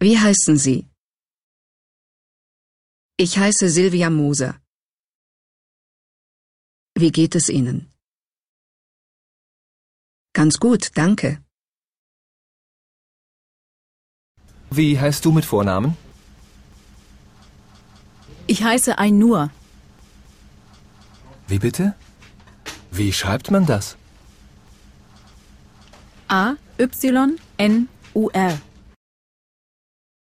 Wie heißen Sie? Ich heiße Silvia Moser. Wie geht es Ihnen? Ganz gut, danke. Wie heißt du mit Vornamen? Ich heiße Ainur. Wie bitte? Wie schreibt man das? A-Y-N-U-R.